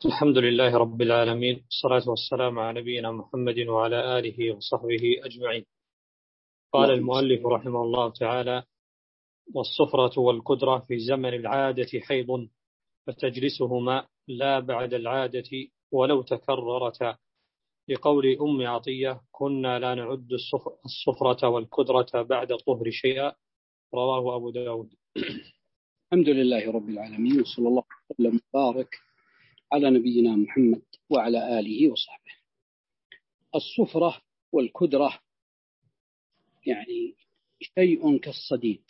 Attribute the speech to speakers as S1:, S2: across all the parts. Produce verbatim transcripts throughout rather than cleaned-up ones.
S1: الحمد لله رب العالمين، والصلاة والسلام على نبينا محمد وعلى آله وصحبه أجمعين. قال المؤلف رحمه الله تعالى: والصفرة والقدرة في زمن العادة حيض، فتجلسهما لا بعد العادة ولو تكررتا، لقول أم عطية: كنا لا نعد الصفرة والقدرة بعد الطهر شيئا، رواه أبو داود.
S2: الحمد لله رب العالمين، وصلى الله وسلم وبارك على نبينا محمد وعلى آله وصحبه. الصفرة والكدرة يعني شيء كالصديد،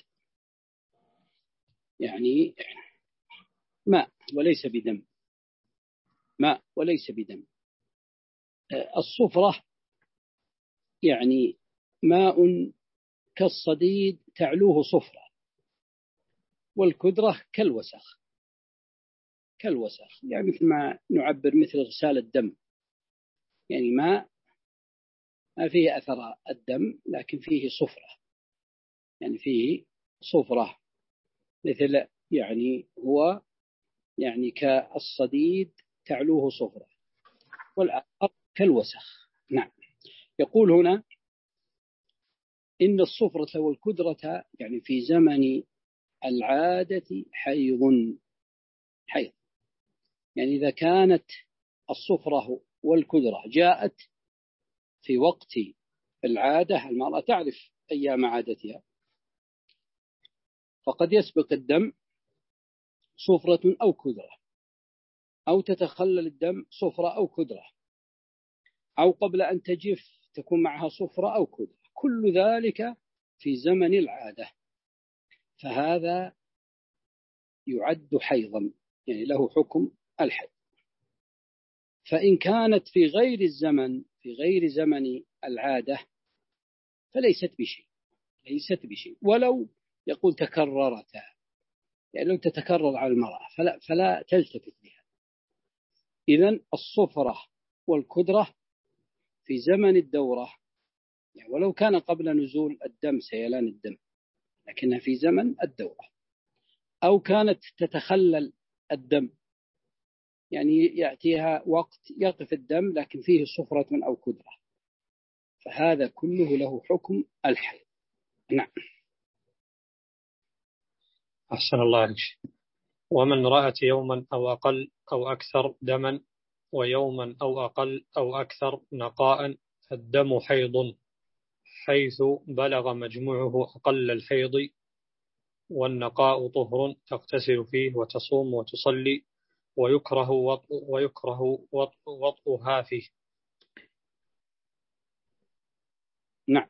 S2: يعني ماء وليس بدم، ماء وليس بدم. الصفرة يعني ماء كالصديد تعلوه صفرة، والكدرة كالوسخ، كالوسخ يعني مثل ما نعبر مثل غسال الدم، يعني ماء ما فيه أثر الدم لكن فيه صفرة، يعني فيه صفرة مثل يعني هو يعني كالصديد تعلوه صفرة، والآخر كالوسخ. نعم. يقول هنا إن الصفرة والكدرة يعني في زمن العادة حيض، حيض يعني إذا كانت الصفرة والكدرة جاءت في وقت العادة، المرأة تعرف أيام عادتها، فقد يسبق الدم صفرة أو كدرة، أو تتخلل الدم صفرة أو كدرة، أو قبل أن تجف تكون معها صفرة أو كدرة، كل ذلك في زمن العادة، فهذا يعد حيضا، يعني له حكم الحيض. فإن كانت في غير الزمن، في غير زمن العادة، فليست بشيء، ليست بشيء ولو يقول تكررتا، يعني لو تتكرر على المرأة فلا, فلا تلتفت بها. إذن الصفرة والكدرة في زمن الدورة، يعني ولو كان قبل نزول الدم سيلان الدم، لكنها في زمن الدورة، أو كانت تتخلل الدم، يعني يأتيها وقت يقف الدم لكن فيه صفرة أو كدرة، فهذا كله له حكم الحيض. نعم.
S1: أحسن الله عليك. ومن رأت يوما أو أقل أو أكثر دما، ويوما أو أقل أو أكثر نقاء، فالدم حيض، حيث بلغ مجموعه أقل الحيض، والنقاء طهر تغتسل فيه وتصوم وتصلي، ويكره وطء ويكره وطء وطئها فيه.
S2: نعم.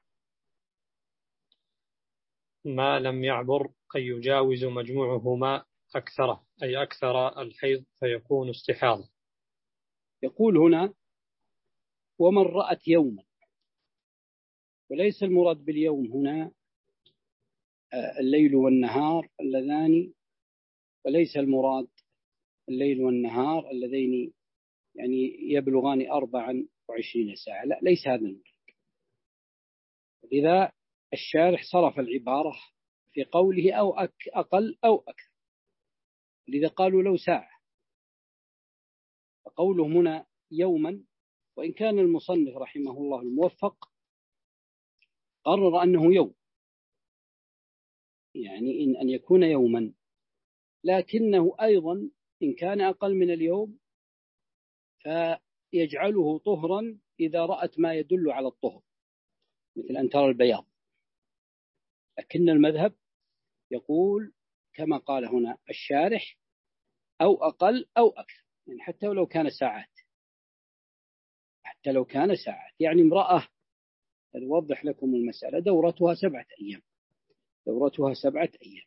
S1: ما لم يعبر أن يجاوز مجموعهما أكثره، أي أكثر الحيض، فيكون استحاضة.
S2: يقول هنا: ومن رأت يوما، وليس المراد باليوم هنا الليل والنهار اللذان، وليس المراد الليل والنهار اللذين يعني يبلغان أربعا وعشرين ساعة، لا، ليس هذا المراد. لذا الشارح صرف العبارة في قوله أو أقل أو أكثر، لذا قالوا لو ساعة، فقوله هنا يوما، وإن كان المصنف رحمه الله الموفق قرر أنه يوم، يعني إن أن يكون يوما، لكنه أيضا إن كان أقل من اليوم فيجعله طهرا إذا رأت ما يدل على الطهر، مثل أن ترى البياض. لكن المذهب يقول كما قال هنا الشارح أو أقل أو أكثر، يعني حتى لو كان ساعات، حتى لو كان ساعات. يعني امرأة، أوضح لكم المسألة، دورتها سبعة أيام، دورتها سبعة أيام،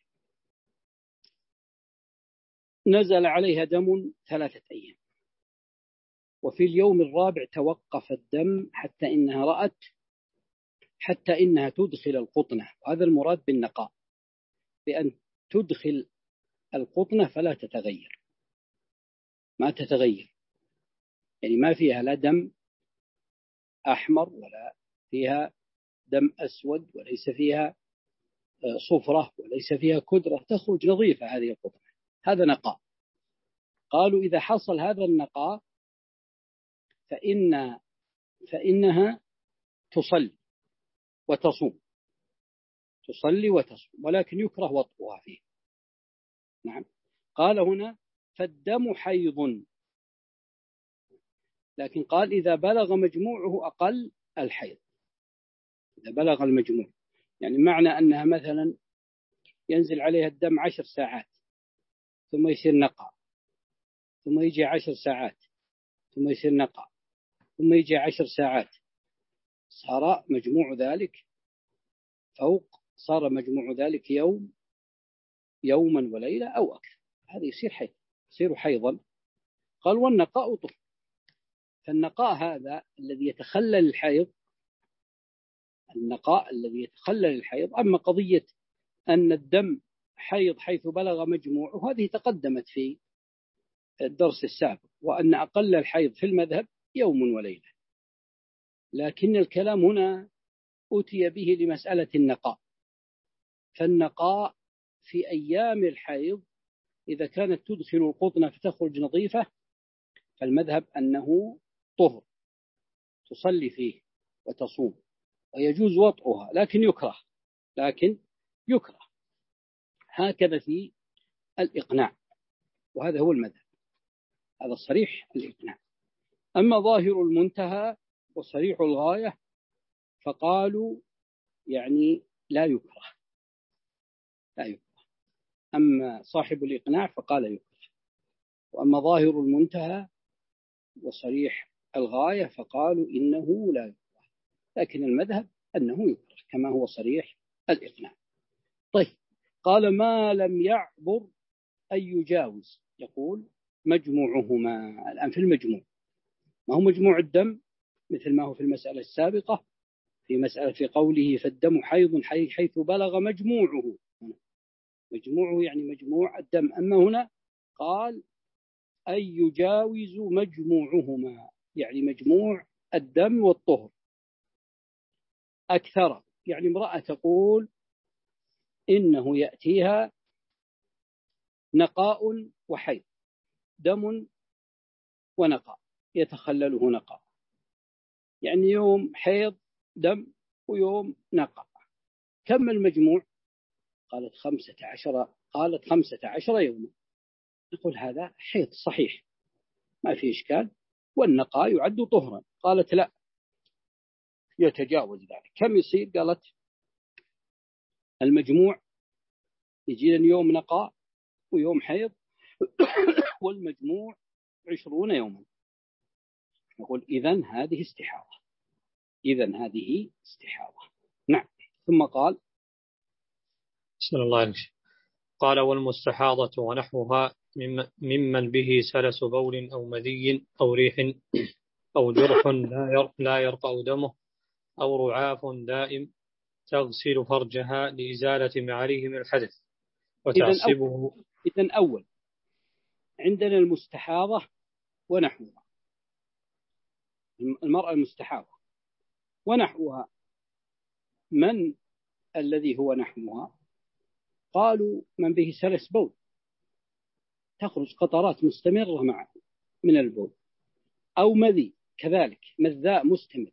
S2: نزل عليها دم ثلاثة أيام، وفي اليوم الرابع توقف الدم حتى إنها رأت، حتى إنها تدخل القطنة، وهذا المراد بالنقاء، بأن تدخل القطنة فلا تتغير، ما تتغير، يعني ما فيها لا دم أحمر ولا فيها دم أسود، وليس فيها صفرة وليس فيها كدرة، تخرج نظيفة هذه القطنة، هذا نقاء. قالوا إذا حصل هذا النقاء فإن فإنها تصلي وتصوم تصلي وتصوم ولكن يكره وطئها فيه. نعم. قال هنا فالدم حيض، لكن قال إذا بلغ مجموعه أقل الحيض، إذا بلغ المجموع، يعني معنى أنها مثلا ينزل عليها الدم عشر ساعات ثم يصير نقاء، ثم يجي عشر ساعات ثم يصير نقاء، ثم يجي عشر ساعات، صار مجموع ذلك فوق، صار مجموع ذلك يوم يوما وليلة أو أكثر، هذا يصير حيض، يصير حيضا. قال والنقاء طهر، فالنقاء هذا الذي يتخلل الحيض، النقاء الذي يتخلل الحيض. أما قضية أن الدم حيض حيث بلغ مجموعه هذه تقدمت في الدرس السابق، وأن أقل الحيض في المذهب يوم وليلة، لكن الكلام هنا أتي به لمسألة النقاء. فالنقاء في أيام الحيض إذا كانت تدخل القطن فتخرج نظيفة فالمذهب أنه طهر تصلي فيه وتصوم ويجوز وطئها، لكن يكره لكن يكره هكذا في الإقناع، وهذا هو المذهب، هذا الصريح الإقناع. أما ظاهر المنتهى وصريح الغاية فقالوا يعني لا يكره، لا يكره. أما صاحب الإقناع فقال يكره، وأما ظاهر المنتهى وصريح الغاية فقالوا إنه لا يكره، لكن المذهب أنه يكره كما هو صريح الإقناع. طيب، قال ما لم يعبر أن يجاوز، يقول مجموعهما. الآن في المجموع، ما هو مجموع الدم مثل ما هو في المسألة السابقة، في مسألة في قوله فالدم حيض حيث بلغ مجموعه، مجموعه يعني مجموع الدم. أما هنا قال أن يجاوز مجموعهما، يعني مجموع الدم والطهر أكثر. يعني امرأة تقول إنه يأتيها نقاء وحيض، دم ونقاء يتخلله نقاء، يعني يوم حيض دم ويوم نقاء، كم المجموع؟ قالت خمسة عشر قالت خمسة عشر يوما. نقول هذا حيض صحيح ما في إشكال، والنقاء يعد طهرا. قالت لا، يتجاوز ذلك. كم يصير؟ قالت المجموع يجي يوم نقاء ويوم حيض والمجموع عشرون يوما. نقول إذن هذه استحاضة، إذن هذه استحاضة. نعم. ثم قال
S1: بسم الله عليك. قال والمستحاضة ونحوها ممن به سلس بول أو مذي أو ريح أو جرح لا يرقى دمه أو رعاف دائم تغسل فرجها لإزالة ما عليه من الحدث وتعصبه.
S2: إذن أول عندنا المستحاضة ونحوها، المرأة المستحاضة ونحوها. من الذي هو نحوها؟ قالوا من به سلس بول، تخرج قطرات مستمرة معه من البول، أو مذي كذلك مذاء مستمر،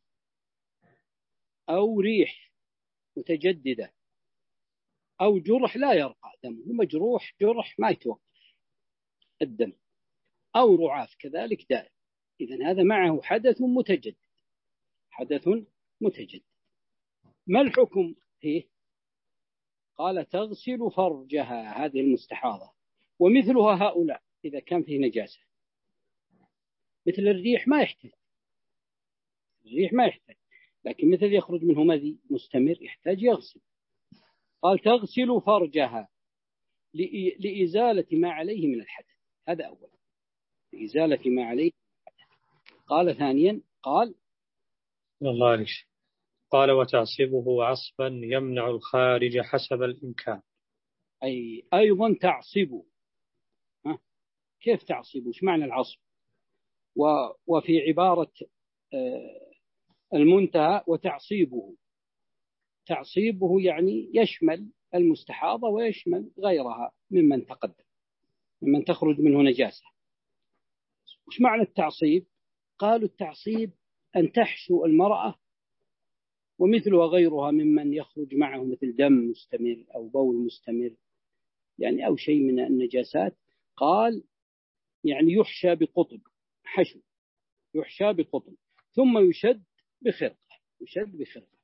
S2: أو ريح متجددة، أو جرح لا يرقى دمه، مجروح جرح ما يتوقف الدم، أو رعاف كذلك دائم. إذن هذا معه حدث متجدد، حدث متجدد. ما الحكم فيه؟ قال تغسل فرجها، هذه المستحاضة. ومثلها هؤلاء إذا كان فيه نجاسة، مثل الريح ما يحتاج، الريح ما يحتاج، لكن مثل يخرج منه مذي مستمر يحتاج يغسل. قال تغسل فرجها لإزالة ما عليه من الحدث، هذا أولا، لإزالة ما عليه من الحدث. قال ثانيا قال
S1: الله عليك. قال وتعصبه عصبا يمنع الخارج حسب الإمكان.
S2: أي أيضا تعصبه. ها؟ كيف تعصبه؟ ايش معنى العصب؟ وفي عبارة المنتهى وتعصيبه، تعصيبه يعني يشمل المستحاضة ويشمل غيرها ممن تقدم، ممن تخرج منه نجاسة. وش معنى التعصيب؟ قالوا التعصيب أن تحشو المرأة ومثلها غيرها ممن يخرج معه مثل دم مستمر أو بول مستمر يعني أو شيء من النجاسات. قال يعني يحشى بقطن، حشو يحشى بقطن ثم يشد بخرقة، يشد بخرقة.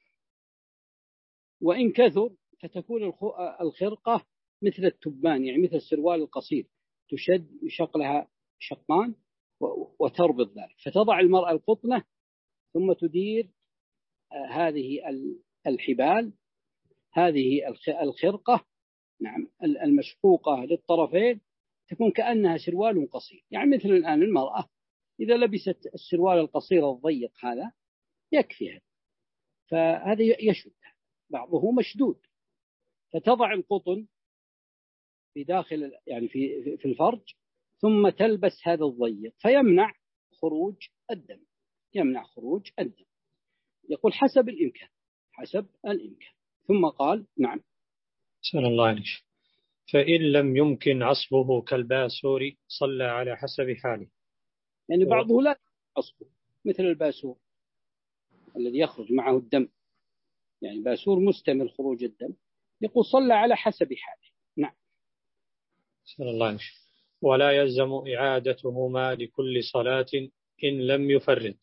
S2: وإن كثر فتكون الخرقة مثل التبان يعني مثل السروال القصير، تشد يشق لها شقان وتربط ذلك. فتضع المرأة القطنة ثم تدير هذه الحبال، هذه الخرقة نعم المشقوقة للطرفين، تكون كأنها سروال قصير. يعني مثل الآن المرأة إذا لبست السروال القصير الضيق هذا يكفيها، فهذا يشد، بعضه مشدود. فتضع القطن في داخل يعني في في الفرج ثم تلبس هذا الضيق فيمنع خروج الدم، يمنع خروج الدم. يقول حسب الإمكان، حسب الإمكان. ثم قال نعم
S1: سأل الله عليك. فإن لم يمكن عصبه كالباسور صلى على حسب حاله.
S2: يعني بعضه لا عصبه مثل الباسور الذي يخرج معه الدم، يعني باسور مستمر خروج الدم، يقول صلى على حسب حاله. نعم
S1: سأل الله عليك. ولا يلزم إعادتهما لكل صلاة إن لم يفرد.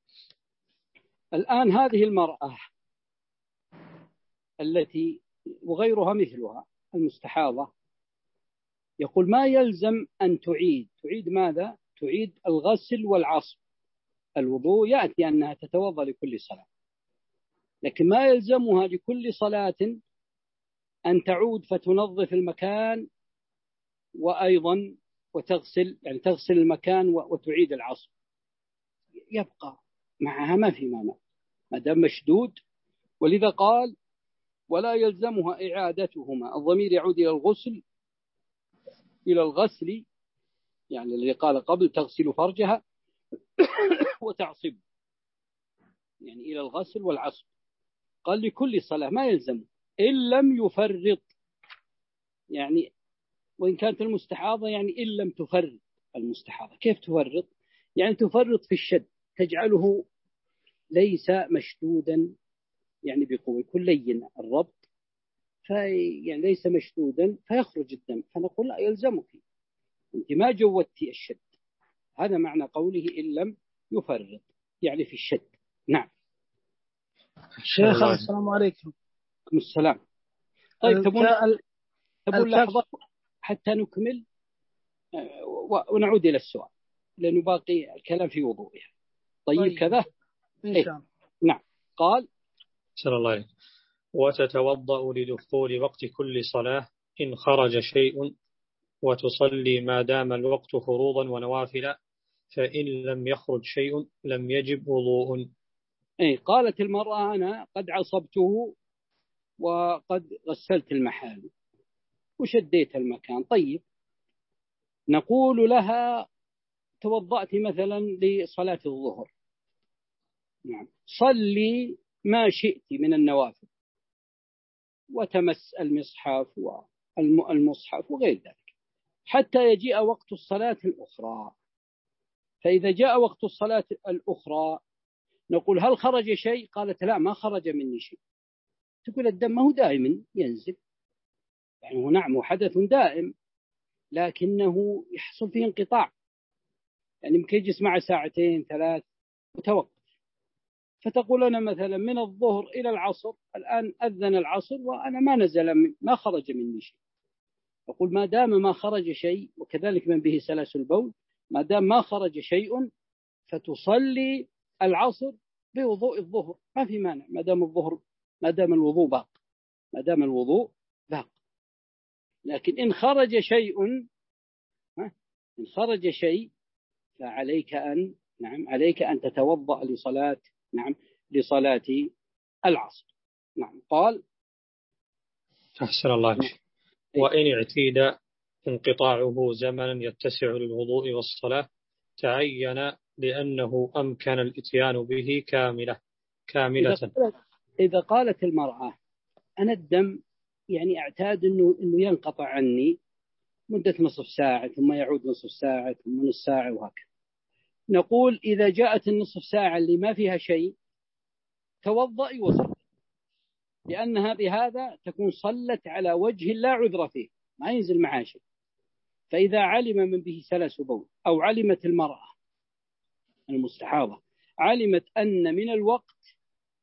S2: الآن هذه المرأة التي وغيرها مثلها المستحاضة يقول ما يلزم أن تعيد. تعيد ماذا؟ تعيد الغسل والعصب. الوضوء يأتي أنها تتوضأ لكل صلاة، لكن ما يلزمها لكل صلاة أن تعود فتنظف المكان وأيضا وتغسل، يعني تغسل المكان وتعيد العصب. يبقى معها ما في مانع ما دام مشدود. ولذا قال ولا يلزمها إعادتهما. الضمير يعود إلى الغسل، إلى الغسل يعني الذي قال قبل تغسل فرجها وتعصب، يعني إلى الغسل والعصب. قال لكل صلاة ما يلزم إن لم يفرط، يعني وإن كانت المستحاضة يعني إن لم تفرط. المستحاضة كيف تفرط؟ يعني تفرط في الشد، تجعله ليس مشدودا يعني بقوة، يكون لين الربط في يعني ليس مشدودا فيخرج الدم، فنقول لا يلزمك أنت ما جودتي الشد. هذا معنى قوله إن لم يفرط يعني في الشد. نعم
S3: شيخ السلام عليكم.
S2: السلام. طيب تبون تبون لحظة حتى نكمل ونعود إلى السؤال لأنه باقي الكلام في وضوئها. طيب, طيب. كذا
S3: إن شاء الله.
S2: نعم. قال
S1: سلام الله عليك. وتتوضأ لدخول وقت كل صلاة إن خرج شيء وتصلي ما دام الوقت فروضا ونوافل، فإن لم يخرج شيء لم يجب وضوء.
S2: أي قالت المرأة أنا قد عصبته وقد غسلت المحال وشديت المكان. طيب نقول لها توضأت مثلا لصلاة الظهر، نعم صلي ما شئت من النوافل وتمس المصحف والمصحف وغير ذلك حتى يجيء وقت الصلاة الأخرى. فإذا جاء وقت الصلاة الأخرى نقول هل خرج شيء؟ قالت لا ما خرج مني شيء. تقول الدم هو دائما ينزل، يعني هو نعم حدث دائم لكنه يحصل فيه انقطاع، يعني يمكن يجلس معه ساعتين ثلاث وتوقف. فتقول أنا مثلا من الظهر إلى العصر الآن أذن العصر وأنا ما نزل ما خرج مني شيء. أقول ما دام ما خرج شيء، وكذلك من به سلاسل البول، ما دام ما خرج شيء فتصلي العصر بوضوء الظهر ما في مانع، ما دام الظهر ما دام الوضوء باق، ما دام الوضوء باق. لكن إن خرج شيء إن خرج شيء فعليك أن نعم عليك أن تتوضأ لصلاة نعم لصلاة العصر. نعم. قال
S1: أحسن الله عليك. وإن اعتيد انقطاعه زمنا يتسع للوضوء والصلاة تعين لأنه أمكن الإتيان به كاملة كاملة.
S2: إذا قالت المرأة أنا الدم يعني اعتاد إنه إنه ينقطع عني مدة نصف ساعة ثم يعود نصف ساعة ثم نصف ساعة وهكذا، نقول إذا جاءت النصف ساعة اللي ما فيها شيء توضئي وصلي، لأنها بهذا تكون صلت على وجه لا عذر فيه، ما ينزل معها شيء. فإذا علم من به سلس بول، أو علمت المرأة المستحاضة علمت أن من الوقت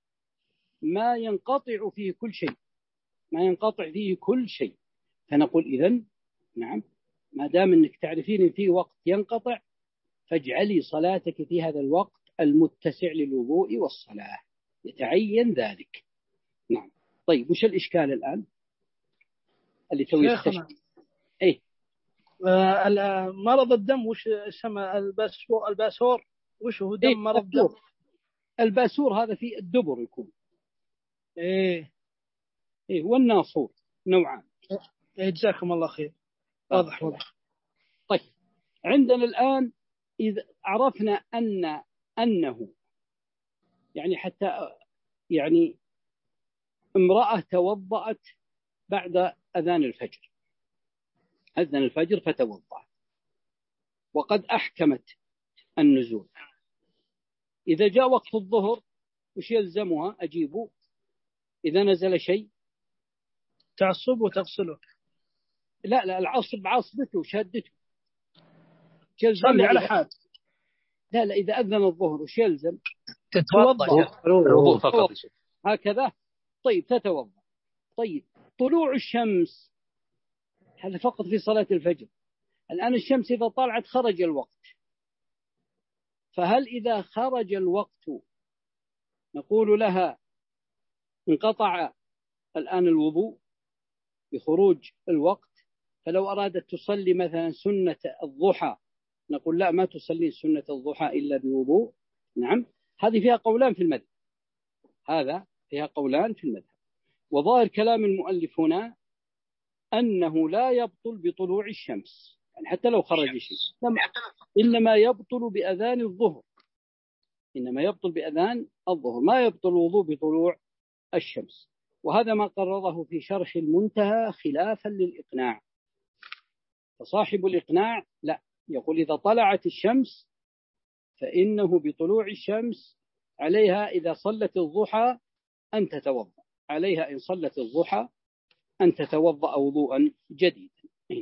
S2: ما ينقطع فيه كل شيء، ما ينقطع فيه كل شيء، فنقول إذن نعم، ما دام أنك تعرفين أن فيه وقت ينقطع فاجعلي صلاتك في هذا الوقت المتسع للوضوء والصلاة، يتعين ذلك. نعم. طيب وش الإشكال الآن اللي توي
S3: شيخنا؟
S2: إيه
S3: آه مرض الدم وش اسمه؟ الباسور الباسور وش هو؟ دم
S2: إيه
S3: مرض دم.
S2: الباسور هذا في الدبر يكون.
S3: إيه
S2: إيه والناصور نوعان.
S3: إيه جزاكم الله خير. واضح واضح.
S2: طيب عندنا الآن إذا عرفنا أن أنه يعني حتى يعني امرأة توضأت بعد أذان الفجر، أذن الفجر فتوضأت وقد أحكمت النزول، إذا جاء وقت الظهر وش يلزمها؟ أجيبه إذا نزل شيء
S3: تعصب وتغسله.
S2: لا لا العصب عصبته شدته
S3: صلي على حال.
S2: لا لا إذا أذن الظهر وش يلزم؟
S3: تتوضأ
S1: الوضوء فقط.
S2: هكذا. طيب تتوضأ. طيب طلوع الشمس هذا فقط في صلاة الفجر. الآن الشمس إذا طلعت خرج الوقت، فهل إذا خرج الوقت نقول لها انقطع الآن الوضوء بخروج الوقت؟ فلو أرادت تصلي مثلا سنة الضحى نقول لا، ما تصلي سنة الضحى إلا بوضوء. نعم، هذه فيها قولان في المذهب، هذا فيها قولان في المذهب. وظاهر كلام المؤلف هنا أنه لا يبطل بطلوع الشمس، يعني حتى لو خرج شيء، إنما يبطل بأذان الظهر، إنما يبطل بأذان الظهر، ما يبطل الوضوء بطلوع الشمس. وهذا ما قرره في شرح المنتهى خلافا للإقناع. فصاحب الإقناع لا، يقول إذا طلعت الشمس فإنه بطلوع الشمس عليها إذا صلت الضحى أن تتوضأ، عليها إن صلت الضحى أن تتوضأ وضوءا جديدا.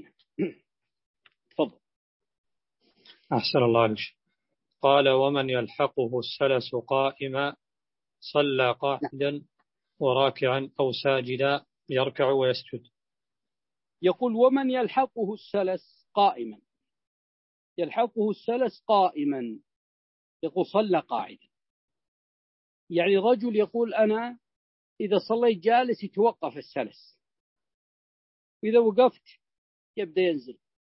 S2: تفضل.
S1: أحسن الله عليك. قال ومن يلحقه السلس قائما صلى قاعدا وراكعا أو ساجدا يركع ويسجد.
S2: يقول ومن يلحقه السلس قائما، يلحقه السلس قائما يقول صلى قاعدا، يعني رجل يقول أنا إذا صليت جالس يتوقف السلس، وإذا وقفت يبدأ ينزل،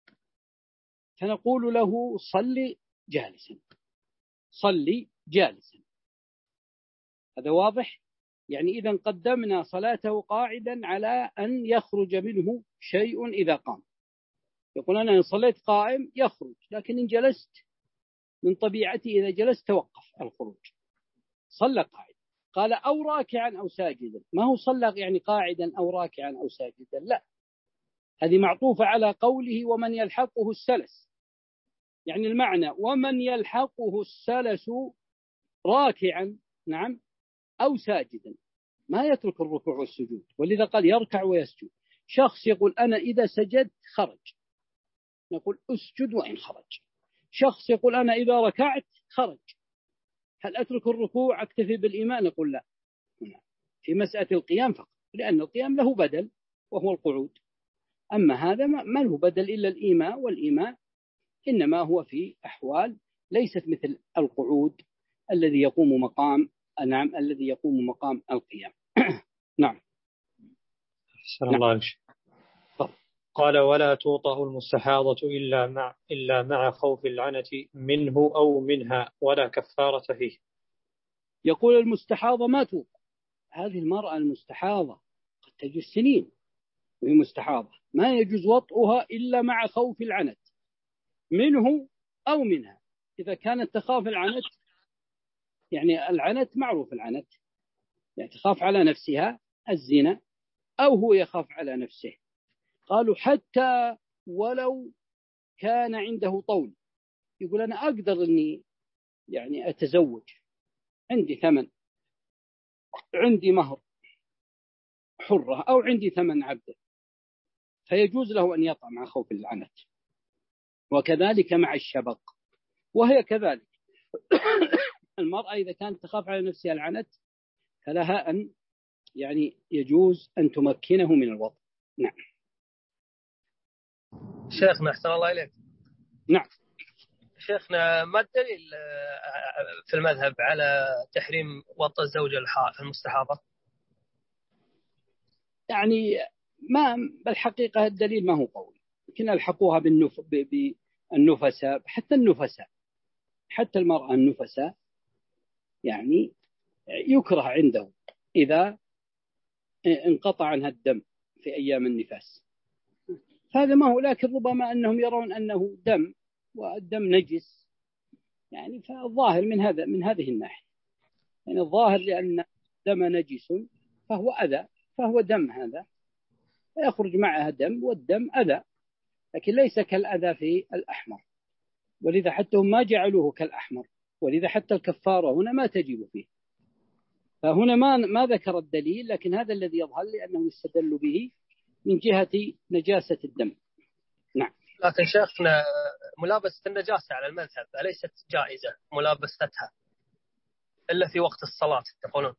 S2: فنقول له صلي جالسا، صلي جالسا. هذا واضح؟ يعني إذا قدمنا صلاته قاعدا على أن يخرج منه شيء إذا قام. يقول أنا إن صليت قائم يخرج، لكن إن جلست من طبيعتي إذا جلست توقف الخروج. صلى قاعدا. قال أو راكعا أو ساجدا، ما هو صلى يعني قاعدا أو راكعا أو ساجدا، لا، هذه معطوفة على قوله ومن يلحقه السلس، يعني المعنى ومن يلحقه السلس راكعا نعم أو ساجدا، ما يترك الركوع والسجود، ولذا قال يركع ويسجد. شخص يقول أنا إذا سجدت خرج، نقول أسجد وإن خرج. شخص يقول أنا إذا ركعت خرج، هل أترك الركوع أكتفي بالإيمان؟ نقول لا، في مسألة القيام فقط، لأن القيام له بدل وهو القعود، أما هذا ما له بدل إلا الإيماء، والإيماء إنما هو في أحوال ليست مثل القعود الذي يقوم مقام نعم الذي يقوم مقام القيام. نعم.
S1: أحسن الله عليك. قال ولا توطأ المستحاضة إلا مع إلا مع خوف العنة منه أو منها ولا كفارة فيه.
S2: يقول المستحاضة ما توطأ، هذه المرأة المستحاضة قد تجوز سنين وهي مستحاضة، ما يجوز وطئها إلا مع خوف العنت منه أو منها. إذا كانت تخاف العنت، يعني العنت معروف العنت، يعني تخاف على نفسها الزنا أو هو يخاف على نفسه، قالوا حتى ولو كان عنده طول، يقول أنا أقدر أني يعني أتزوج، عندي ثمن، عندي مهر حرة، أو عندي ثمن عبد، فيجوز له أن يطأ مع خوف العنت. وكذلك مع الشبق، وهي كذلك المرأة إذا كانت تخاف على نفسها العنت فلها أن يعني يجوز أن تمكنه من الوضع. نعم.
S4: شيخنا أحسن الله إليك.
S2: نعم.
S4: شيخنا ما الدليل في المذهب على تحريم وطأ الزوجة المستحاضة؟
S2: يعني ما بالحقيقة الدليل ما هو قوي، لكن ألحقوها بالنف... بالنفساء، حتى النفساء، حتى المرأة النفساء يعني يكره عنده إذا انقطع عنها الدم في أيام النفاس، هذا ما هو، لكن ربما أنهم يرون أنه دم والدم نجس، يعني فالظاهر من هذا من هذه الناحية، يعني الظاهر لأن دم نجس فهو أذى، فهو دم، هذا يخرج معها دم، والدم أذى، لكن ليس كالأذى في الأحمر، ولذا حتى هم ما جعلوه كالأحمر، ولذا حتى الكفارة هنا ما تجب فيه، فهنا ما ما ذكر الدليل، لكن هذا الذي يظهر لأنه يستدل به من جهة نجاسة الدم. نعم.
S4: لكن شيخنا ملابسة النجاسة على المذهب أليست جائزة ملابستها إلا في وقت الصلاة تقولون؟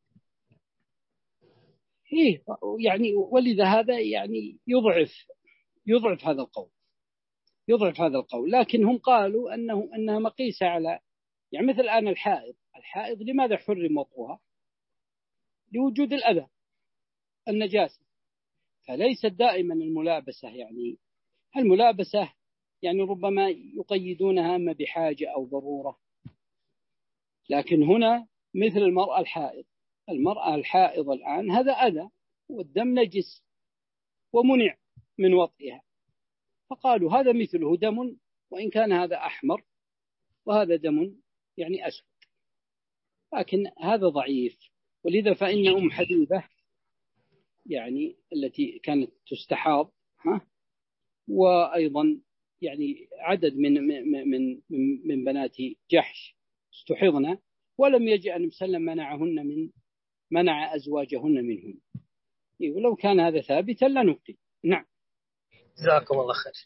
S2: إيه يعني، ولذا هذا يعني يضعف يضعف هذا القول، يضعف هذا القول، لكن هم قالوا أنه أنها مقيسة على، يعني مثل الآن الحائض، الحائض لماذا حرم وطئها؟ لوجود الأذى النجاسة، فليست دائما الملابسة، يعني الملابسة يعني ربما يقيدونها أما بحاجة أو ضرورة، لكن هنا مثل المرأة الحائض، المرأة الحائض الآن هذا أذى والدم نجس ومنع من وطئها، فقالوا هذا مثله دم، وإن كان هذا أحمر وهذا دم يعني أسود، لكن هذا ضعيف. ولذا فإن أم حبيبة يعني التي كانت تستحاض، ها، وأيضا يعني عدد من من من من بنات جحش استحضن، ولم يجئ أن مسلم منعهن من منع أزواجهن منهن، ولو كان هذا ثابتا لنبقي. نعم.
S4: جزاكم الله خير.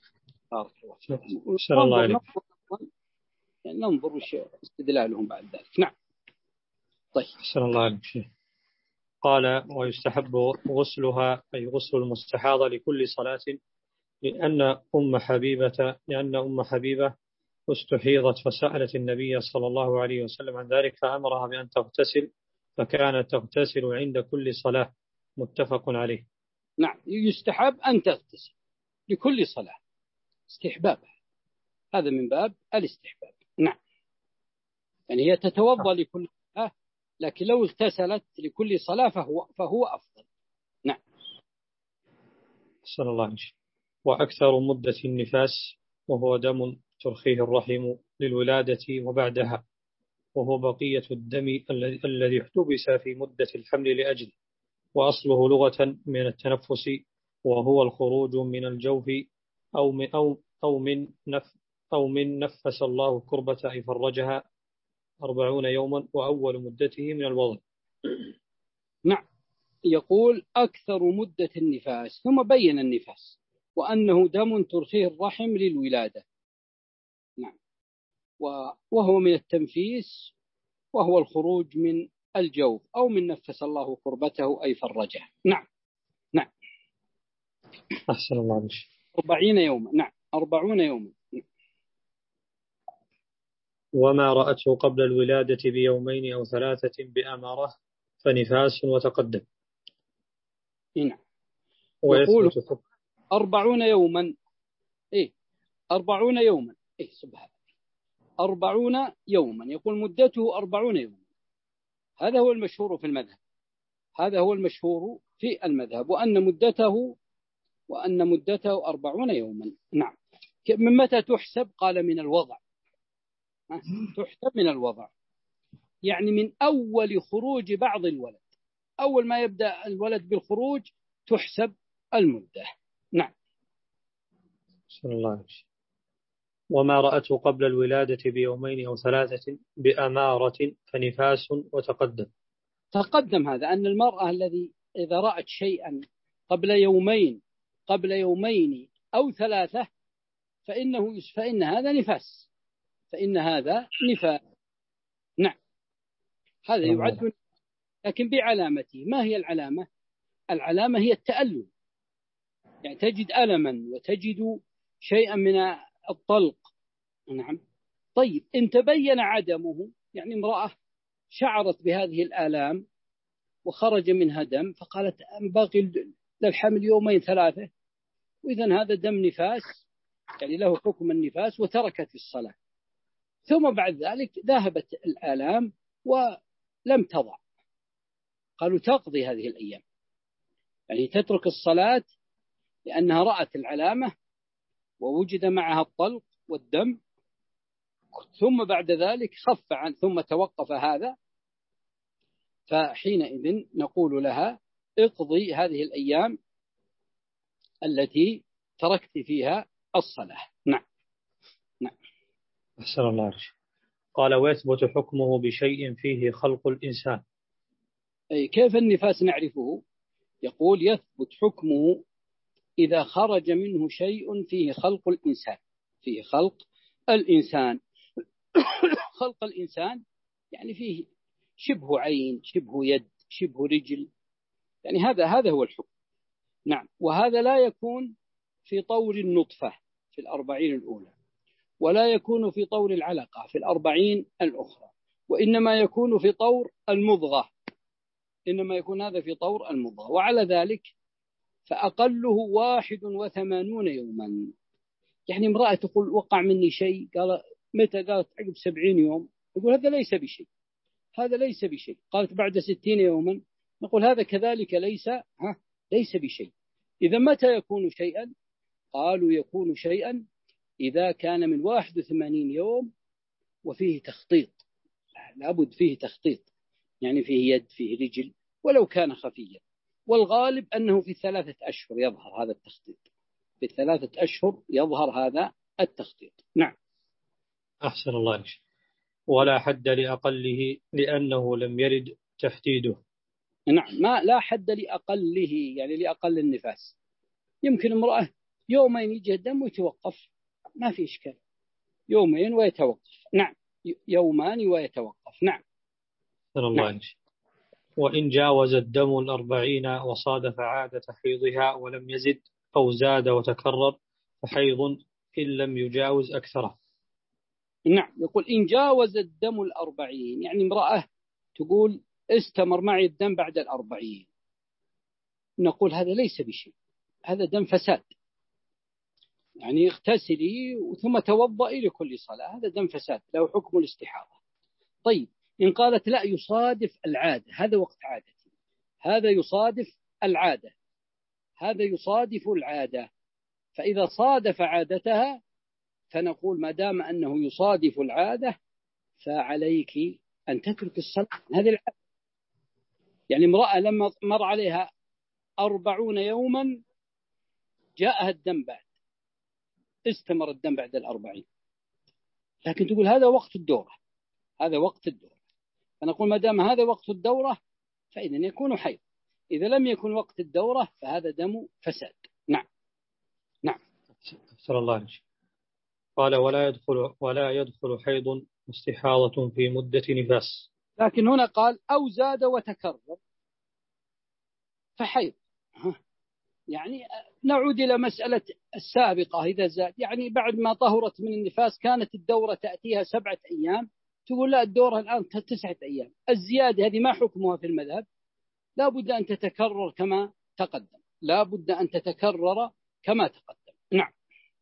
S1: الله عليك.
S2: يعني ننظر وش استدلالهم بعد ذلك. نعم. طيب.
S1: أحسن الله عليك شيخ. قال ويستحب غسلها أي غسل المستحاضة لكل صلاة، لأن أم حبيبة لأن أم حبيبة استحيضت فسألت النبي صلى الله عليه وسلم عن ذلك فأمرها بأن تغتسل، فكانت تغتسل عند كل صلاة، متفق عليه.
S2: نعم، يستحب أن تغتسل لكل صلاة، استحباب، هذا من باب الاستحباب. نعم، يعني هي تتوضأ لكل صلاة، لكن لو اغتسلت لكل صلاة فهو فهو أفضل. نعم.
S1: صلى الله عليه وسلم. وأكثر مدة النفاس وهو دم ترخيه الرحم للولادة وبعدها، وهو بقية الدم الذي احتبس في مدة الحمل لأجله، وأصله لغة من التنفس، وهو الخروج من الجوف أو من أو أو من نف أو من نفس الله كربة أي فرجها أربعون يوما، وأول مدته من الوضع.
S2: نعم، يقول أكثر مدة النفاس، ثم بين النفاس وأنه دم ترخيه الرحم للولادة. نعم، وهو من التنفيس، وهو الخروج من الجوف أو من نفس الله كربته أي فرجه. نعم. نعم.
S1: أحسن الله عليك.
S2: أربعين يوما. نعم، أربعون يوما.
S1: وما رأته قبل الولادة بيومين أو ثلاثة بأمارة فنفاس وتقدم.
S2: نعم. يقول أربعون يوما. إيه أربعون يوما. إيه سبحانه، أربعون يوما، يقول مدته أربعون يوما، هذا هو المشهور في المذهب، هذا هو المشهور في المذهب، وأن مدته وأن مدته أربعون يوما. نعم. من متى تحسب؟ قال من الوضع، تحسب من الوضع، يعني من أول خروج بعض الولد، أول ما يبدأ الولد بالخروج تحسب المدة. نعم.
S1: صلى الله عليه وسلم. وما رأته قبل الولادة بيومين أو ثلاثة بأمارة فنفاس وتقدم.
S2: تقدم هذا أن المرأة الذي إذا رأت شيئا قبل يومين قبل يومين أو ثلاثة فإنه فإن هذا نفاس فإن هذا نفاس. نعم هذا يعد، لكن بعلامته. ما هي العلامة؟ العلامة هي التألم، يعني تجد ألما وتجد شيئا من الطلق. نعم. طيب إن تبين عدمه، يعني امرأة شعرت بهذه الآلام وخرج منها دم فقالت باقي للحمل يومين ثلاثة، وإذن هذا دم نفاس، يعني له حكم النفاس، وتركت الصلاة. ثم بعد ذلك ذهبت الآلام ولم تضع، قالوا تقضي هذه الأيام، يعني تترك الصلاة لأنها رأت العلامة ووجد معها الطلق والدم، ثم بعد ذلك خف عن ثم توقف هذا، فحينئذ نقول لها اقضي هذه الأيام التي تركت فيها الصلاة. نعم. نعم.
S1: أحسن الله عليك. قال ويثبت حكمه بشيء فيه خلق الإنسان.
S2: أي كيف النفاس نعرفه؟ يقول يثبت حكمه إذا خرج منه شيء فيه خلق الإنسان. فيه خلق الإنسان. خلق الإنسان يعني فيه شبه عين، شبه يد، شبه رجل، يعني هذا هذا هو الحكم. نعم. وهذا لا يكون في طور النطفة في الأربعين الأولى، ولا يكون في طور العلقة في الأربعين الأخرى، وإنما يكون في طور المضغة، إنما يكون هذا في طور المضغة. وعلى ذلك فأقله واحد وثمانون يوما. يعني امرأة تقول وقع مني شيء، قال متى؟ قالت عقب سبعين يوم، يقول هذا ليس بشيء، هذا ليس بشيء. قالت بعد ستين يوما، نقول هذا كذلك ليس ها ليس بشيء. إذا متى يكون شيئا؟ قالوا يكون شيئا إذا كان من واحد وثمانين يوم وفيه تخطيط، لابد فيه تخطيط، يعني فيه يد، فيه رجل، ولو كان خفيا. والغالب أنه في ثلاثة أشهر يظهر هذا التخطيط، في ثلاثة أشهر يظهر هذا التخطيط. نعم.
S1: أحسن الله عليك. ولا حد لأقله لأنه لم يرد تحديده.
S2: نعم. ما لا حد لأقله، يعني لأقل النفاس. يمكن امرأة يومين يجي الدم ويتوقف، ما في إشكال، يومين ويتوقف. نعم. يومان ويتوقف. نعم.
S1: أحسن الله عليك. وإن جاوز الدم الأربعين وصادف عادة حيضها ولم يزد أو زاد وتكرر فحيض إن لم يجاوز أكثره.
S2: نعم. يقول إن جاوز الدم الأربعين، يعني امرأة تقول استمر معي الدم بعد الأربعين، نقول هذا ليس بشيء، هذا دم فساد، يعني اغتسلي ثم توضئي لكل صلاة، هذا دم فساد له حكم الاستحاضة. طيب إن قالت لا يصادف العادة، هذا وقت عادتي، هذا يصادف العادة، هذا يصادف العادة، فإذا صادف عادتها فنقول ما دام أنه يصادف العادة فعليك أن تترك الصلاة. هذه العادة، يعني امرأة لما مر عليها أربعون يوما جاءها الدم بعد، استمر الدم بعد الأربعين، لكن تقول هذا وقت الدورة، هذا وقت الدورة، فنقول ما دام هذا وقت الدورة فإذا يكون حيض. إذا لم يكن وقت الدورة فهذا دم فساد. نعم. نعم.
S1: أكثر الله عليك. قال ولا يدخل ولا يدخل حيض استحاضة في مدة نفاس.
S2: لكن هنا قال أو زاد وتكرر فحيض. يعني نعود إلى مسألة السابقة، إذا زاد، يعني بعد ما طهرت من النفاس كانت الدورة تأتيها سبعة أيام، تقول لا الدورة الآن تسعة أيام، الزيادة هذه ما حكمها في المذهب؟ لا بد أن تتكرر كما تقدم، لا بد أن تتكرر كما تقدم. نعم.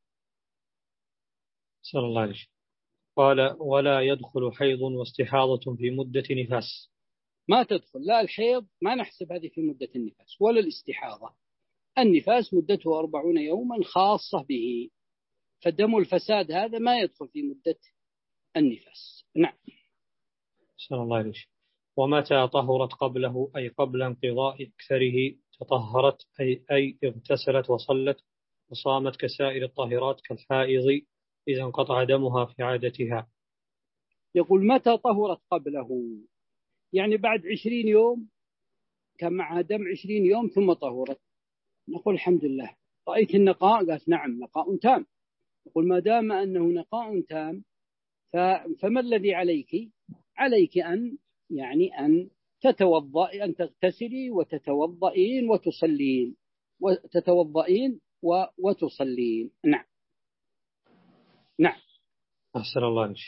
S1: صلى الله عليه وسلم. قال ولا يدخل حيض واستحاضة في مدة نفاس.
S2: ما تدخل، لا الحيض ما نحسب هذه في مدة النفاس، ولا الاستحاضة. النفاس مدته أربعون يوما خاصة به، فالدم الفساد هذا ما يدخل في مدة النفاس. نعم.
S1: صلى الله عليه وسلم. ومتى طهرت قبله أي قبل انقضاء أكثره تطهرت أي, أي اغتسلت وصلت وصامت كسائر الطاهرات كالحائض إذا انقطع دمها في عادتها.
S2: يقول متى طهرت قبله؟ يعني بعد عشرين يوم كان معها دم عشرين يوم ثم طهرت. نقول الحمد لله. رأيت النقاء؟ قالت نعم نقاء تام. نقول ما دام أنه نقاء تام فما الذي عليك؟ عليك أن يعني أن تتوضئ، أن تغتسلي وتتوضئين وتصلين وتتوضئين وتصلين. نعم نعم.
S1: أحسن الله عليك.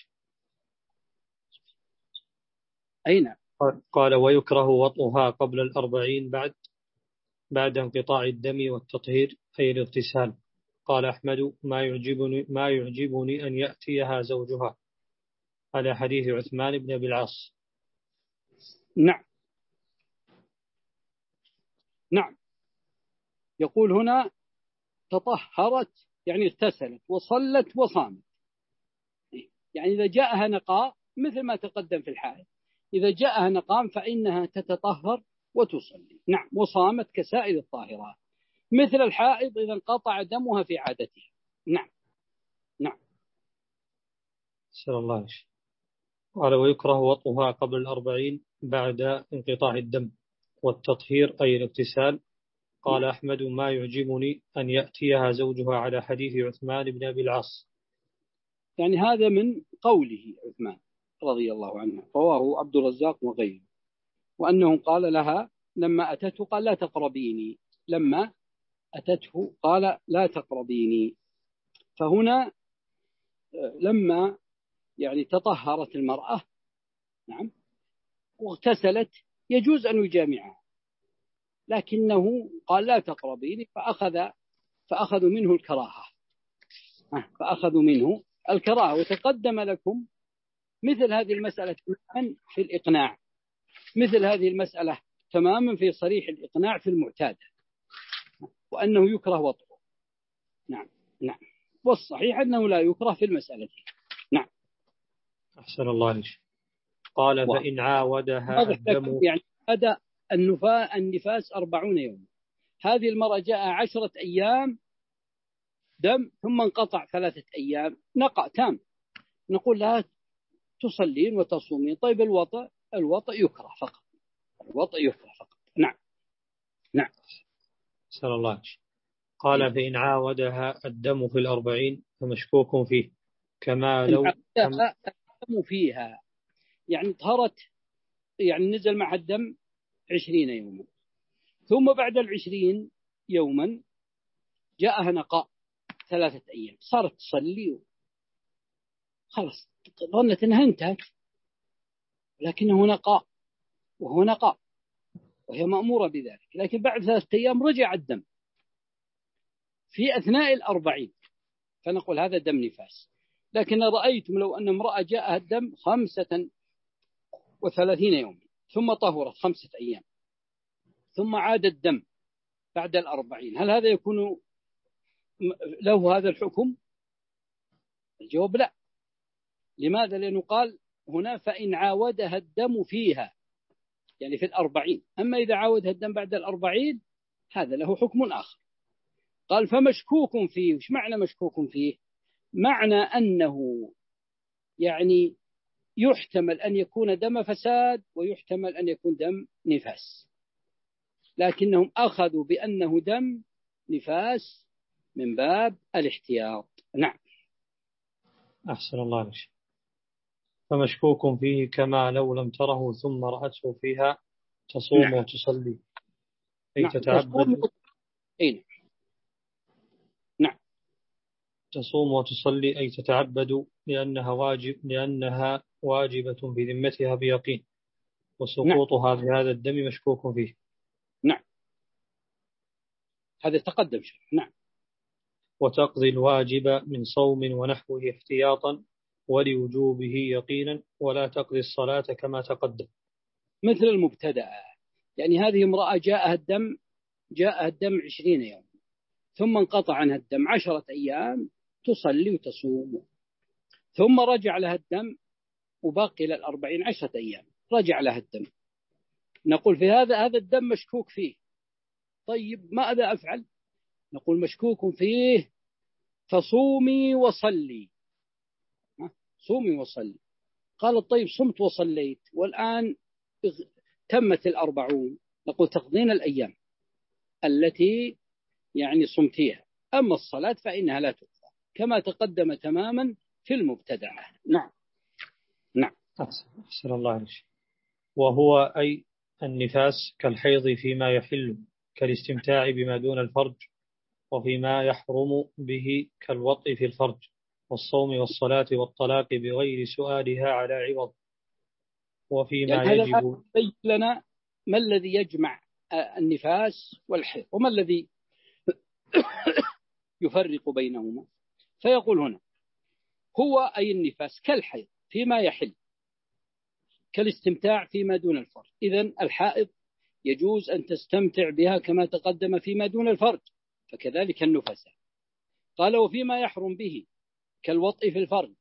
S2: أي نعم.
S1: قال ويكره وطئها قبل الأربعين بعد بعد انقطاع الدم والتطهير أي الاغتسال. قال أحمد ما يعجبني ما يعجبني أن يأتيها زوجها على حديث عثمان بن أبي العاص.
S2: نعم نعم. يقول هنا تطهرت يعني اغتسلت وصلت وصامت. يعني إذا جاءها نقاء مثل ما تقدم في الحائض، إذا جاءها نقاء فإنها تتطهر وتصلي. نعم. وصامت كسائر الطاهرات مثل الحائض إذا انقطع دمها في عادتها. نعم نعم.
S1: سأل الله. قال ويكره وطئها قبل الأربعين بعد انقطاع الدم والتطهير أي الاغتسال. قال أحمد ما يعجبني أن يأتيها زوجها على حديث عثمان بن أبي العاص.
S2: يعني هذا من قوله عثمان رضي الله عنه، رواه عبد الرزاق وغيره، وأنه قال لها لما أتته قال لا تقربيني، لما أتته قال لا تقربيني. فهنا لما يعني تطهرت المرأة نعم واغتسلت يجوز أن يجامعها، لكنه قال لا تقربيني فأخذ فأخذوا منه الكراهة فأخذوا منه الكراهة. وتقدم لكم مثل هذه المسألة تماما في الإقناع، مثل هذه المسألة تماما في صريح الإقناع في المعتاد، وأنه يكره وطئه. نعم نعم. والصحيح أنه لا يكره في المسألة. نعم.
S1: أحسن الله عليك. قال فإن عاودها الدم
S2: يعني بدأ النفاس أربعون يوم، هذه المرة جاء عشرة أيام دم ثم انقطع ثلاثة أيام نقع تام، نقول لها تصلين وتصومين. طيب الوطء الوطء يكره فقط، الوطء يكره فقط. نعم نعم.
S1: أحسن الله عليك. قال فإن عاودها الدم في الأربعين فمشكوك فيه كما لو
S2: الدم فيها يعني طهرت، يعني نزل مع الدم عشرين يوما، ثم بعد العشرين يوما جاءها نقاء ثلاثة أيام، صارت تصلي خلاص ظنت أنها انتهت، لكنه نقاء وهو نقاء وهي مأمورة بذلك، لكن بعد ثلاثة أيام رجع الدم في أثناء الأربعين، فنقول هذا دم نفاس. لكن رأيتم لو أن امرأة جاءها الدم خمسة وثلاثين يوم ثم طهرت خمسة أيام ثم عاد الدم بعد الأربعين، هل هذا يكون له هذا الحكم؟ الجواب لا. لماذا؟ لأنه قال هنا فإن عاودها الدم فيها يعني في الأربعين، أما إذا عاودها الدم بعد الأربعين هذا له حكم آخر. قال فمشكوك فيه. وش معنى مشكوك فيه؟ معنى أنه يعني يحتمل أن يكون دم فساد ويحتمل أن يكون دم نفاس، لكنهم أخذوا بأنه دم نفاس من باب الاحتياط. نعم.
S1: أحسن الله عليك. فمشكوك فيه كما لو لم تره ثم رأته فيها تصوم نعم. وتصلي أي نعم. تتعبد
S2: أين؟ نعم.
S1: تصوم وتصلي أي تتعبد لأنها واجب لأنها واجبة في ذمتها بيقين، وسقوطها نعم. بهذا الدم مشكوك فيه.
S2: نعم هذا تقدم شيء. نعم.
S1: وتقضي الواجب من صوم ونحوه احتياطا ولوجوبه يقينا، ولا تقضي الصلاة كما تقدم.
S2: مثل المبتدأ، يعني هذه امرأة جاءها الدم جاءها الدم عشرين يوم ثم انقطع عنها الدم عشرة أيام، تصلي وتصوم، ثم رجع لها الدم وباقي إلى الأربعين عشرة أيام رجع لها الدم، نقول في هذا هذا الدم مشكوك فيه. طيب ماذا أفعل؟ نقول مشكوك فيه فصومي وصلي. صومي وصلي. قالت طيب صمت وصليت والآن تمت الأربعون، نقول تقضين الأيام التي يعني صمتيها، أما الصلاة فإنها لا تقضى كما تقدم تماما في المبتدعة. نعم نعم.
S1: أحسن الله عليك. وهو أي النفاس كالحيض فيما يحل كالاستمتاع بما دون الفرج، وفيما يحرم به كالوطء في الفرج، والصوم والصلاة والطلاق بغير سؤالها على عوض. وفيما
S2: يعني
S1: يجب
S2: هذا يبين لنا ما الذي يجمع النفاس والحيض وما الذي يفرق بينهما. فيقول هنا هو أي النفاس كالحيض فيما يحل كالاستمتاع فيما دون الفرج. إذن الحائض يجوز أن تستمتع بها كما تقدم فيما دون الفرج، فكذلك النفساء. قال وفيما يحرم به كالوطء في الفرج،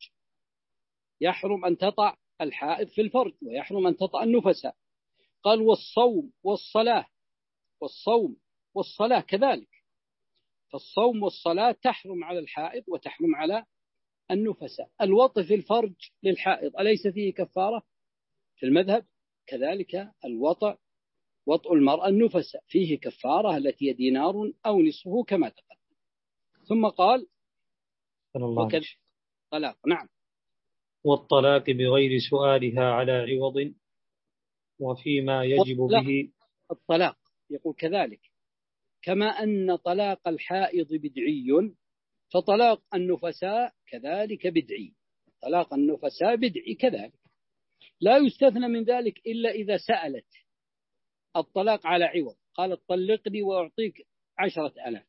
S2: يحرم أن تطع الحائض في الفرج ويحرم أن تطع النفساء. قال والصوم والصلاة، والصوم والصلاة كذلك، فالصوم والصلاة تحرم على الحائض وتحرم على النفساء. الوطء في الفرج للحائض أليس فيه كفارة في المذهب؟ كذلك الوطء وطء المرأة النفساء فيه كفارة التي دينار أو نصفه كما تقدم. ثم قال وكذا طلاق. نعم.
S1: والطلاق بغير سؤالها على عوض، وفيما يجب به
S2: الطلاق يقول كذلك كما أن طلاق الحائض بدعي فطلاق النفساء كذلك بدعي. طلاق النفساء بدعي كذلك، لا يستثنى من ذلك إلا إذا سألت الطلاق على عوض، قالت طلقني وأعطيك عشرة ألاف،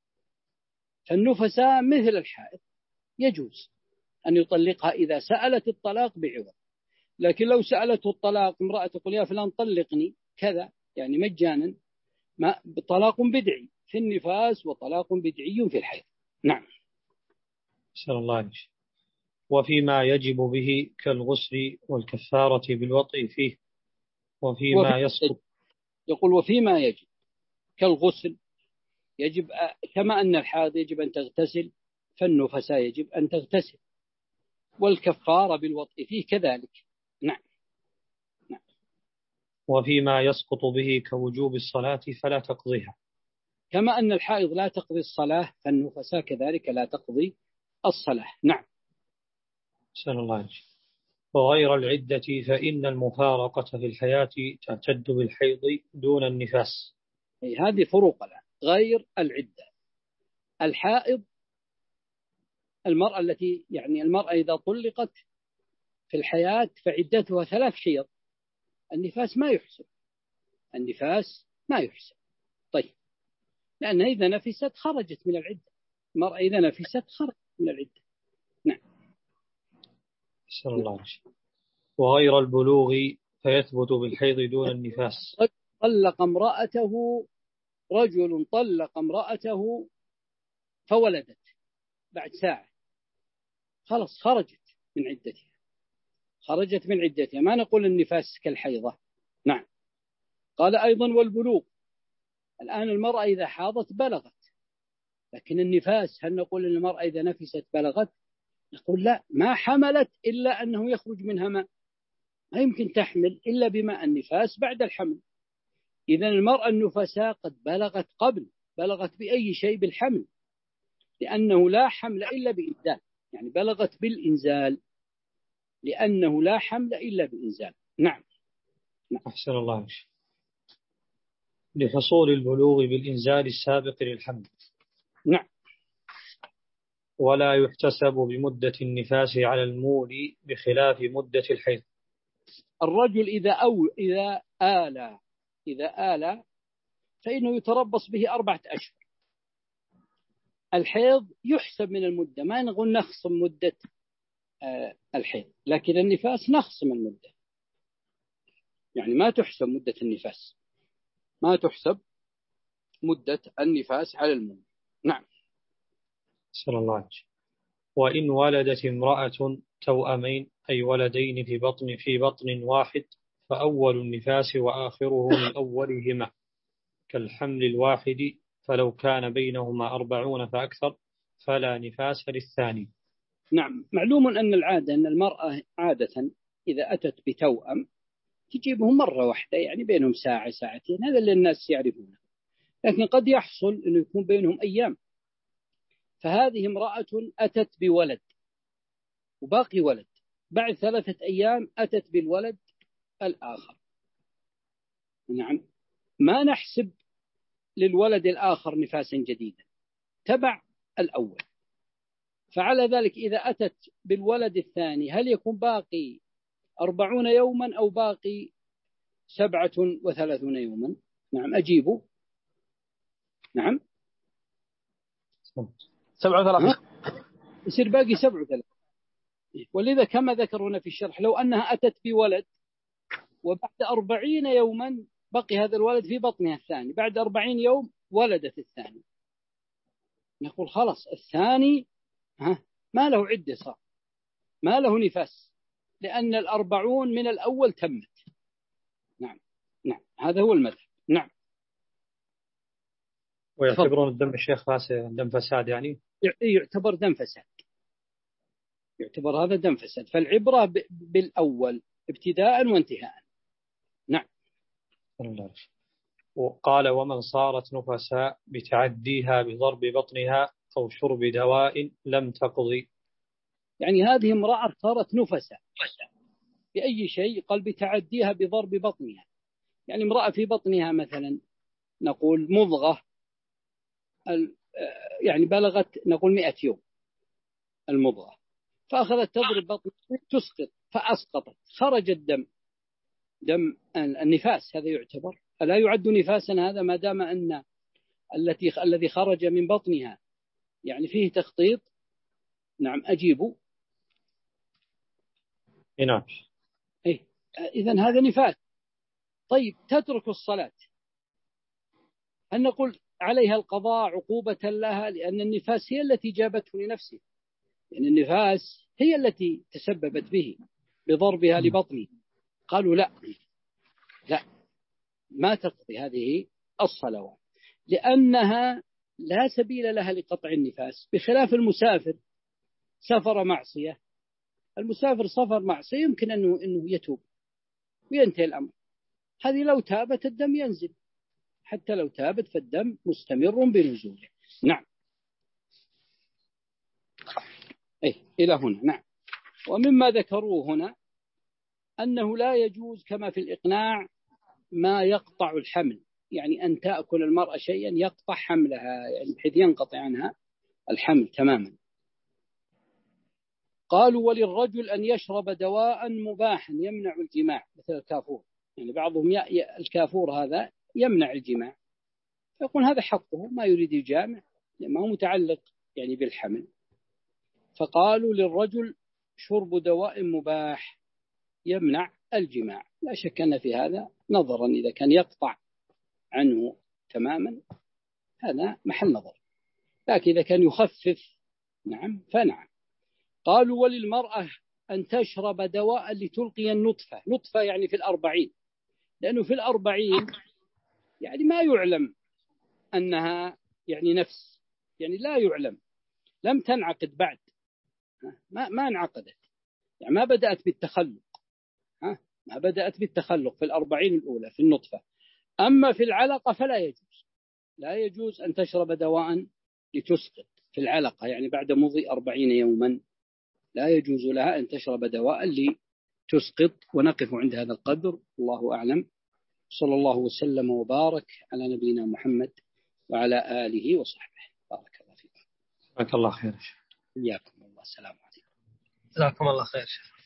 S2: فالنفساء مثل الحائض يجوز أن يطلقها إذا سألت الطلاق بعوض. لكن لو سألته الطلاق امرأة تقول يا فلان طلقني كذا يعني مجانا، ما طلاق بدعي في النفاس وطلاق بدعي في الحيض. نعم.
S1: أحسن الله عليك. وفيما يجب به كالغسل والكفارة بالوطء فيه، وفيما
S2: وفي
S1: يسقط.
S2: يقول وفيما يجب كالغسل يجب كما أن الحائض يجب أن تغتسل فالنفساء يجب أن تغتسل، والكفارة بالوطء فيه كذلك. نعم. نعم.
S1: وفيما يسقط به كوجوب الصلاة فلا تقضيها،
S2: كما أن الحائض لا تقضي الصلاة فالنفساء كذلك لا تقضي الصلاة. نعم.
S1: أحسن الله عليك. وغير العدة فإن المفارقة في الحياة تعتد بالحيض دون النفاس.
S2: هذه فروق الآن. غير العدة الحائض المرأة التي يعني المرأة إذا طلقت في الحياة فعدتها ثلاث حيض، النفاس ما يحسب، النفاس ما يحسب. طيب لأنها إذا نفست خرجت من العدة، المرأة إذا نفست خرجت من العدة. نعم.
S1: أحسن الله عليك. وغير البلوغ فيثبت بالحيض دون النفاس.
S2: طلق امرأته رجل طلق امرأته فولدت بعد ساعة خلاص خرجت من عدتها، خرجت من عدتها، ما نقول النفاس كالحيضة. نعم. قال أيضا والبلوغ، الآن المرأة إذا حاضت بلغت، لكن النفاس هل نقول أن المرأة إذا نفست بلغت؟ نقول لا، ما حملت إلا أنه يخرج منها ماء، ما يمكن تحمل إلا بماء النفاس بعد الحمل. إذن المرأة النفساء قد بلغت قبل، بلغت بأي شيء؟ بالحمل، لأنه لا حمل إلا بإنزال، يعني بلغت بالإنزال لأنه لا حمل إلا بإنزال. نعم.
S1: أحسن الله عليك. لحصول البلوغ بالإنزال السابق للحمل.
S2: نعم.
S1: ولا يحتسب بمدة النفاس على المولي بخلاف مدة الحيض.
S2: الرجل إذا أو إذا آلى إذا آلى فإنه يتربص به أربعة أشهر. الحيض يحسب من المدة، ما نقول نخصم مدة آه الحيض، لكن النفاس نخصم المدة، يعني ما تحسب مدة النفاس، ما تحسب مدة النفاس على المولي. نعم.
S1: صلى الله عليه وسلم. وإن ولدت امرأة توأمين أي ولدين في بطن في بطن واحد فأول النفاس وآخره من أولهما كالحمل الواحد، فلو كان بينهما أربعون فأكثر فلا نفاس للثاني.
S2: نعم. معلوم أن العادة أن المرأة عادة إذا أتت بتوأم تجيبهم مرة واحدة، يعني بينهم ساعة ساعتين، هذا اللي الناس يعرفونه. لكن قد يحصل أنه يكون بينهم أيام. فهذه امرأة أتت بولد وباقي ولد، بعد ثلاثة أيام أتت بالولد الآخر. نعم. ما نحسب للولد الآخر نفاسا جديدا، تبع الأول. فعلى ذلك إذا أتت بالولد الثاني هل يكون باقي أربعون يوما أو باقي سبعة وثلاثون يوما؟ نعم أجيبه. نعم
S4: سبعة وثلاثين،
S2: يصير باقي سبعة وثلاثين. ولذا كما ذكر هنا في الشرح لو أنها أتت بولد وبعد أربعين يوما بقي هذا الولد في بطنها الثاني، بعد أربعين يوم ولدت الثاني، نقول خلاص الثاني ها ما له عدة، صار ما له نفاس، لأن الأربعون من الأول تمت. نعم نعم هذا هو المذهب. نعم.
S1: ويعتبرون الدم الشيخ فاسد، دم فساد يعني؟
S2: يعتبر دم فساد، يعتبر هذا دم فساد. فالعبرة بالأول ابتداء وانتهاء. نعم.
S1: وقال ومن صارت نفساء بتعديها بضرب بطنها أو شرب دواء لم تقضي.
S2: يعني هذه امرأة صارت نفساء بأي شيء؟ قال بتعديها بضرب بطنها. يعني امرأة في بطنها مثلا نقول مضغة، يعني بلغت نقول مئة يوم المضغة، فأخذت تضرب بطنها تسقط فأسقطت، خرج الدم، دم النفاس، هذا يعتبر ألا يعد نفاسا هذا ما دام أن التي الذي خرج من بطنها يعني فيه تخطيط؟ نعم أجيبه.
S1: نعم.
S2: إيه إذن هذا نفاس. طيب تترك الصلاة، هل نقول عليها القضاء عقوبة لها لأن النفاس هي التي جابته لنفسه؟ يعني النفاس هي التي تسببت به بضربها لبطنه. قالوا لا لا ما تقضي هذه الصلوات لأنها لا سبيل لها لقطع النفاس، بخلاف المسافر سفر معصية. المسافر سفر معصية يمكن أنه, إنه يتوب وينتهي الأمر، هذه لو تابت الدم ينزل، حتى لو تابت فالدم مستمر بنزوله. نعم. أي إلى هنا. نعم. ومما ذكروه هنا أنه لا يجوز كما في الإقناع ما يقطع الحمل، يعني أن تأكل المرأة شيئا يقطع حملها، يعني بحيث ينقطع عنها الحمل تماما. قالوا وللرجل أن يشرب دواء مباحا يمنع الجماع مثل الكافور، يعني بعضهم ي... الكافور هذا يمنع الجماع، فيقول هذا حقه ما يريد الجامع ما هو متعلق يعني بالحمل. فقالوا للرجل شرب دواء مباح يمنع الجماع. لا شك أن في هذا نظرا، إذا كان يقطع عنه تماما هذا محل نظر، لكن إذا كان يخفف نعم فنعم. قالوا وللمرأة أن تشرب دواء لتلقي النطفة، نطفة يعني في الأربعين، لأنه في الأربعين يعني ما يعلم أنها يعني نفس، يعني لا يعلم، لم تنعقد بعد، ما ما انعقدت، يعني ما بدأت بالتخلق، ها ما بدأت بالتخلق في الأربعين الأولى في النطفة. أما في العلقة فلا يجوز، لا يجوز أن تشرب دواء لتسقط في العلقة، يعني بعد مضي أربعين يوما لا يجوز لها أن تشرب دواء لتسقط. ونقف عند هذا القدر، الله أعلم. صلى الله وسلم وبارك على نبينا محمد وعلى آله وصحبه. بارك الله فيكم.
S1: بارك الله خير.
S2: إياكم الله. السلام عليكم.
S4: جزاكم الله خير.